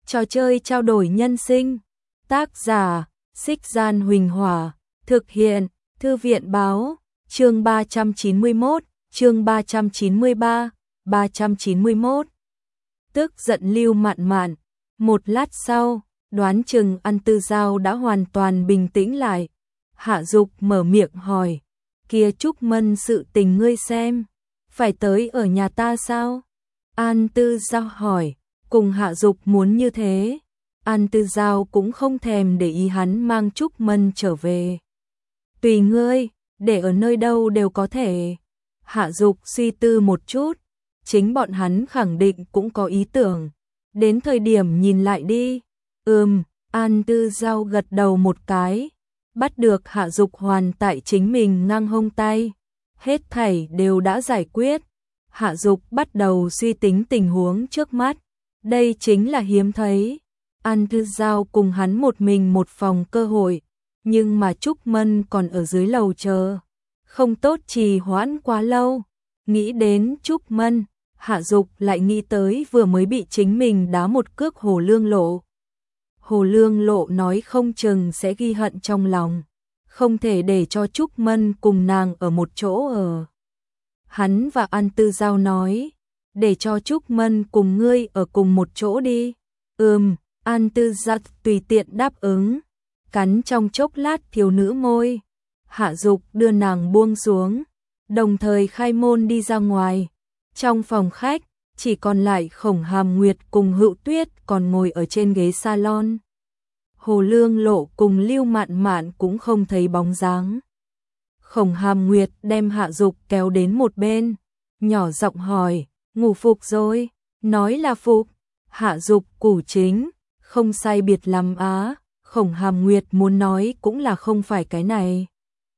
Trò chơi trao đổi nhân sinh. Tác giả: Xích Gian Huỳnh Hỏa. Thực hiện: Thư viện báo. Chương 391, chương 393, 391. Tức giận Lưu Mạn Mạn. Một lát sau, đoán chừng An Tư Giao đã hoàn toàn bình tĩnh lại. Hạ Dục mở miệng hỏi, kia Trúc Mân sự tình ngươi xem, phải tới ở nhà ta sao? An Tư Giao hỏi, cùng Hạ Dục muốn như thế. An Tư Giao cũng không thèm để ý hắn mang Trúc Mân trở về. Tùy ngươi, để ở nơi đâu đều có thể. Hạ Dục suy tư một chút, chính bọn hắn khẳng định cũng có ý tưởng. Đến thời điểm nhìn lại đi. An Tư Giao gật đầu một cái, bắt được Hạ Dục hoàn tại chính mình ngang hông tay. Hết thảy đều đã giải quyết. Hạ Dục bắt đầu suy tính tình huống trước mắt. Đây chính là hiếm thấy. An Tư Giao cùng hắn một mình một phòng cơ hội, nhưng mà Trúc Mân còn ở dưới lầu chờ. Không tốt trì hoãn quá lâu. Nghĩ đến Trúc Mân, Hạ Dục lại nghĩ tới vừa mới bị chính mình đá một cước Hồ Lương Lộ. Hồ Lương Lộ nói không chừng sẽ ghi hận trong lòng, không thể để cho Trúc Mân cùng nàng ở một chỗ ở. Hắn và An Tư Giao nói, để cho Trúc Mân cùng ngươi ở cùng một chỗ đi. An Tư Giao tùy tiện đáp ứng, cắn trong chốc lát thiếu nữ môi. Hạ Dục đưa nàng buông xuống, đồng thời khai môn đi ra ngoài. Trong phòng khách, chỉ còn lại Khổng Hàm Nguyệt cùng Hựu Tuyết còn ngồi ở trên ghế salon. Hồ Lương Lộ cùng Lưu Mạn Mạn cũng không thấy bóng dáng. Khổng Hàm Nguyệt đem Hạ Dục kéo đến một bên, nhỏ giọng hỏi, ngủ phục rồi? Nói là phục. Hạ Dục củ chính, không sai biệt lắm á. Khổng Hàm Nguyệt muốn nói cũng là không phải cái này,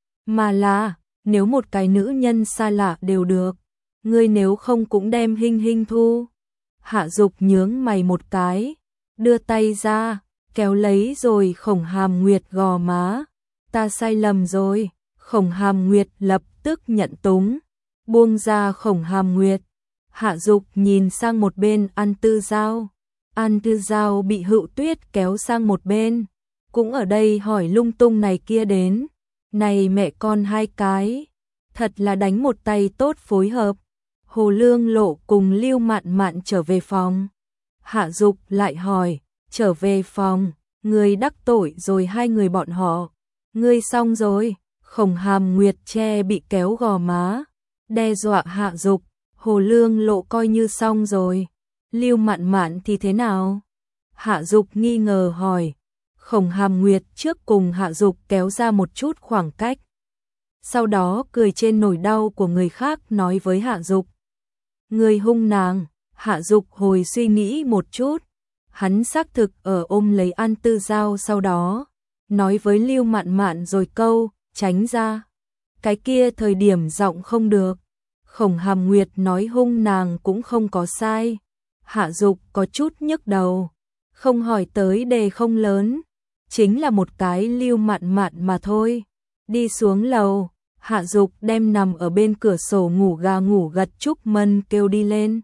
mà là nếu một cái nữ nhân xa lạ đều được, ngươi nếu không cũng đem Hinh Hinh thu. Hạ Dục nhướng mày một cái, đưa tay ra, kéo lấy rồi Khổng Hàm Nguyệt gò má. Ta sai lầm rồi. Khổng Hàm Nguyệt lập tức nhận túng, buông ra Khổng Hàm Nguyệt. Hạ Dục nhìn sang một bên An Tư Giao. An Tư Giao bị Hựu Tuyết kéo sang một bên, cũng ở đây hỏi lung tung này kia đến. Này mẹ con hai cái, thật là đánh một tay tốt phối hợp. Hồ Lương Lộ cùng Lưu Mạn Mạn trở về phòng. Hạ Dục lại hỏi, trở về phòng, ngươi đắc tội rồi hai người bọn họ. Ngươi xong rồi. Khổng Hàm Nguyệt che bị kéo gò má, đe dọa Hạ Dục. Hồ Lương Lộ coi như xong rồi. Lưu Mạn Mạn thì thế nào? Hạ Dục nghi ngờ hỏi. Khổng Hàm Nguyệt trước cùng Hạ Dục kéo ra một chút khoảng cách, sau đó cười trên nỗi đau của người khác nói với Hạ Dục, người hung nàng. Hạ Dục hồi suy nghĩ một chút, hắn xác thực ở ôm lấy An Tư Giao, sau đó nói với Lưu Mạn Mạn rồi câu, tránh ra. Cái kia thời điểm giọng không được. Khổng Hàm Nguyệt nói hung nàng cũng không có sai. Hạ Dục có chút nhức đầu, không hỏi tới đề không lớn, chính là một cái Lưu Mạn Mạn mà thôi. Đi xuống lầu, Hạ Dục đem nằm ở bên cửa sổ ngủ gà ngủ gật Trúc Mân kêu đi lên,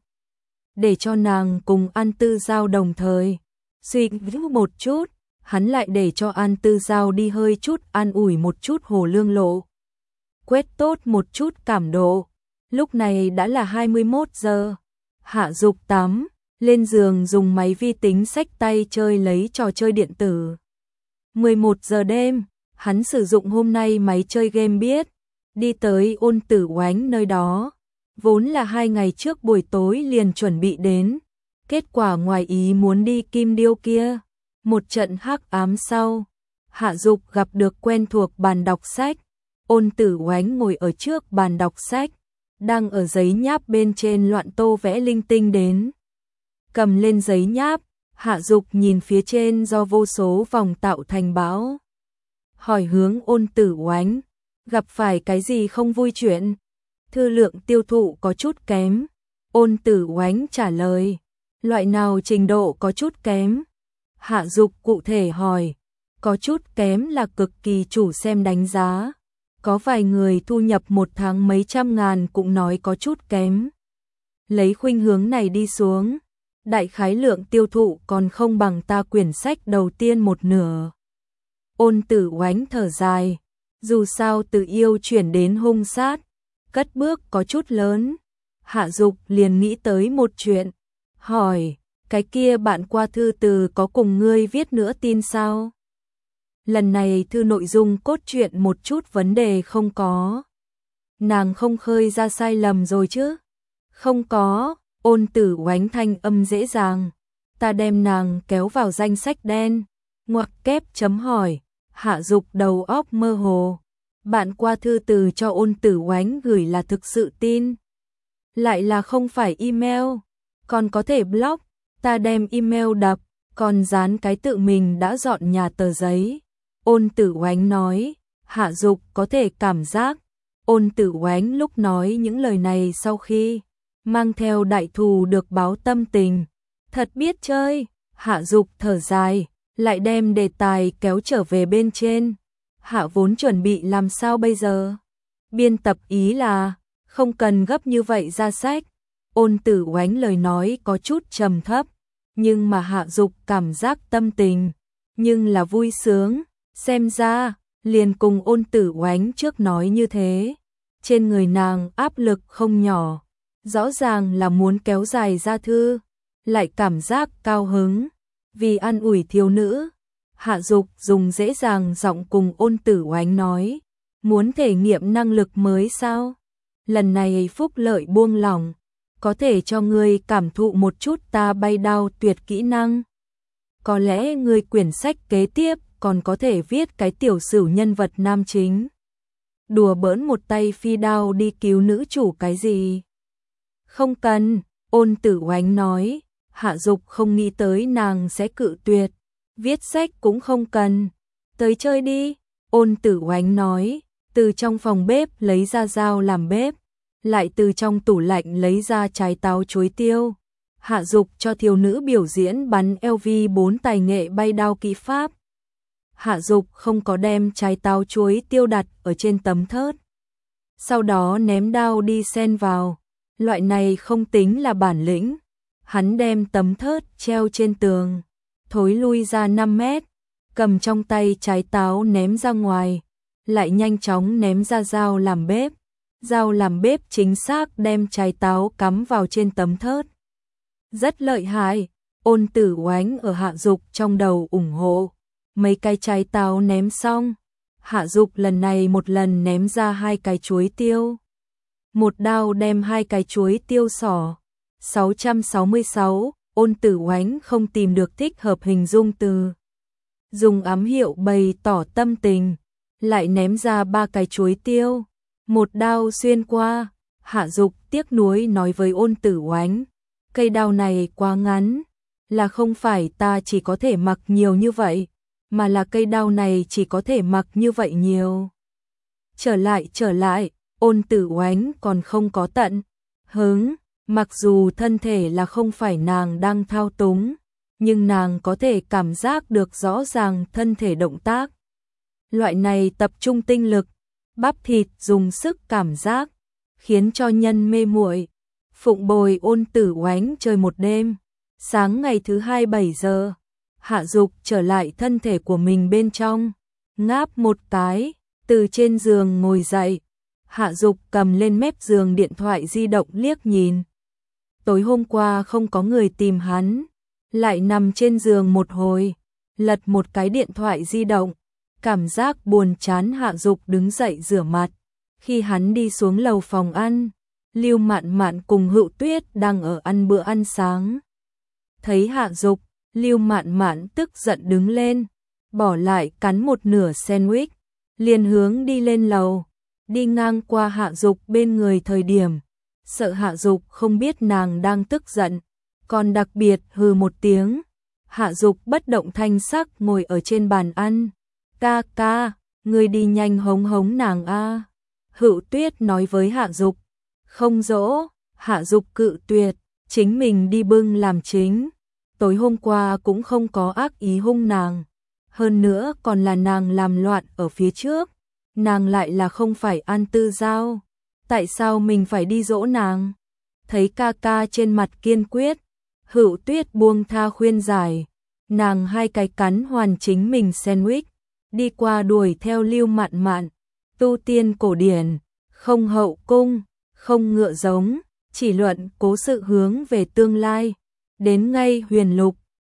để cho nàng cùng An Tư Giao đồng thời. Suy nghĩ một chút, hắn lại để cho An Tư Giao đi hơi chút an ủi một chút Hồ Lương Lộ, quét tốt một chút cảm độ. Lúc này đã là 21 giờ. Hạ Dục tắm, lên giường dùng máy vi tính xách tay chơi lấy trò chơi điện tử. 11 giờ đêm, hắn sử dụng hôm nay máy chơi game biết, đi tới Ôn Tử Oánh nơi đó. Vốn là 2 ngày trước buổi tối liền chuẩn bị đến, kết quả ngoài ý muốn đi Kim Điêu kia. Một trận hắc ám sau, Hạ Dục gặp được quen thuộc bàn đọc sách. Ôn Tử Oánh ngồi ở trước bàn đọc sách, đang ở giấy nháp bên trên loạn tô vẽ linh tinh đến. Cầm lên giấy nháp, Hạ Dục nhìn phía trên do vô số vòng tạo thành báo, hỏi hướng Ôn Tử Oánh, gặp phải cái gì không vui chuyện? Thư lượng tiêu thụ có chút kém. Ôn Tử Oánh trả lời, loại nào trình độ có chút kém? Hạ Dục cụ thể hỏi, có chút kém là cực kỳ chủ xem đánh giá. Có vài người thu nhập một tháng mấy trăm ngàn cũng nói có chút kém. Lấy khuynh hướng này đi xuống, đại khái lượng tiêu thụ còn không bằng ta quyển sách đầu tiên một nửa. Ôn Tử Oánh thở dài, dù sao từ yêu chuyển đến hung sát, cất bước có chút lớn. Hạ Dục liền nghĩ tới một chuyện, hỏi, cái kia bạn qua thư từ có cùng ngươi viết nữa tin sao? Lần này thư nội dung cốt truyện một chút vấn đề không có. Nàng không khơi ra sai lầm rồi chứ? Không có. Ôn Tử Oánh thanh âm dễ dàng, ta đem nàng kéo vào danh sách đen. Ngoặc kép chấm hỏi. Hạ Dục đầu óc mơ hồ. Bạn qua thư từ cho Ôn Tử Oánh gửi là thực sự tin, lại là không phải email, còn có thể block. Ta đem email đập, còn dán cái tự mình đã dọn nhà tờ giấy. Ôn Tử Oánh nói. Hạ Dục có thể cảm giác Ôn Tử Oánh lúc nói những lời này sau khi mang theo đại thù được báo tâm tình, thật biết chơi. Hạ Dục thở dài, lại đem đề tài kéo trở về bên trên. Hạ vốn chuẩn bị làm sao bây giờ? Biên tập ý là không cần gấp như vậy ra sách. Ôn Tử Oánh lời nói có chút trầm thấp, nhưng mà Hạ Dục cảm giác tâm tình nhưng là vui sướng. Xem ra liền cùng Ôn Tử Oánh trước nói như thế, trên người nàng áp lực không nhỏ, rõ ràng là muốn kéo dài ra thư, lại cảm giác cao hứng. Vì an ủi thiếu nữ, Hạ Dục dùng dễ dàng giọng cùng Ôn Tử Oánh nói, muốn thể nghiệm năng lực mới sao? Lần này phúc lợi buông lỏng, có thể cho ngươi cảm thụ một chút ta bay đao tuyệt kỹ năng. Có lẽ ngươi quyển sách kế tiếp còn có thể viết cái tiểu sử nhân vật nam chính, đùa bỡn một tay phi đao đi cứu nữ chủ cái gì. Không cần. Ôn Tử Oánh nói. Hạ Dục không nghĩ tới nàng sẽ cự tuyệt, viết sách cũng không cần, tới chơi đi. Ôn Tử Oánh nói, từ trong phòng bếp lấy ra dao làm bếp, lại từ trong tủ lạnh lấy ra trái táo chuối tiêu. Hạ Dục cho thiếu nữ biểu diễn bắn LV4 tài nghệ bay đao kỹ pháp. Hạ Dục không có đem trái táo chuối tiêu đặt ở trên tấm thớt, sau đó ném đao đi xen vào, loại này không tính là bản lĩnh. Hắn đem tấm thớt treo trên tường, thối lui ra 5 mét, cầm trong tay trái táo ném ra ngoài, lại nhanh chóng ném ra dao làm bếp. Dao làm bếp chính xác đem trái táo cắm vào trên tấm thớt. Rất lợi hại. Ôn Tử Oánh ở Hạ Dục trong đầu ủng hộ. Mấy cái trái táo ném xong, Hạ Dục lần này một lần ném ra 2 cái chuối tiêu. Một đao đem 2 cái chuối tiêu xỏ. 666, Ôn Tử Oánh không tìm được thích hợp hình dung từ. Dùng ám hiệu bày tỏ tâm tình, lại ném ra 3 cái chuối tiêu. Một đao xuyên qua. Hạ Dục tiếc nuối nói với Ôn Tử Oánh, cây đao này quá ngắn, là không phải ta chỉ có thể mặc nhiều như vậy, mà là cây đao này chỉ có thể mặc như vậy nhiều. Trở lại, Ôn Tử Oánh còn không có tận hứng, mặc dù thân thể là không phải nàng đang thao túng, nhưng nàng có thể cảm giác được rõ ràng thân thể động tác. Loại này tập trung tinh lực, bắp thịt dùng sức cảm giác, khiến cho nhân mê muội. Phụng bồi Ôn Tử Oánh chơi một đêm. Sáng ngày thứ 2 7 giờ, Hạ Dục trở lại thân thể của mình bên trong, ngáp một cái, từ trên giường ngồi dậy. Hạ Dục cầm lên mép giường điện thoại di động liếc nhìn. Tối hôm qua không có người tìm hắn, lại nằm trên giường một hồi, lật một cái điện thoại di động, cảm giác buồn chán. Hạ Dục đứng dậy rửa mặt. Khi hắn đi xuống lầu phòng ăn, Lưu Mạn Mạn cùng Hựu Tuyết đang ở ăn bữa ăn sáng. Thấy Hạ Dục, Lưu Mạn Mạn tức giận đứng lên, bỏ lại cắn một nửa sandwich, liền hướng đi lên lầu. Đi ngang qua Hạ Dục bên người thời điểm, sợ Hạ Dục không biết nàng đang tức giận, còn đặc biệt hừ một tiếng. Hạ Dục bất động thanh sắc ngồi ở trên bàn ăn. Ca ca, ngươi đi nhanh hống hống nàng a. Hựu Tuyết nói với Hạ Dục. Không dỗ. Hạ Dục cự tuyệt, chính mình đi bưng làm chính. Tối hôm qua cũng không có ác ý hung nàng, hơn nữa còn là nàng làm loạn ở phía trước, nàng lại là không phải An Tư Giao, tại sao mình phải đi dỗ nàng? Thấy ca ca trên mặt kiên quyết, Hữu Tuyết buông tha khuyên giải, nàng hai cái cắn hoàn chính mình sandwich, đi qua đuổi theo Lưu Mạn Mạn, tu tiên cổ điển, không hậu cung, không ngựa giống, chỉ luận cố sự hướng về tương lai, đến ngay huyền lục,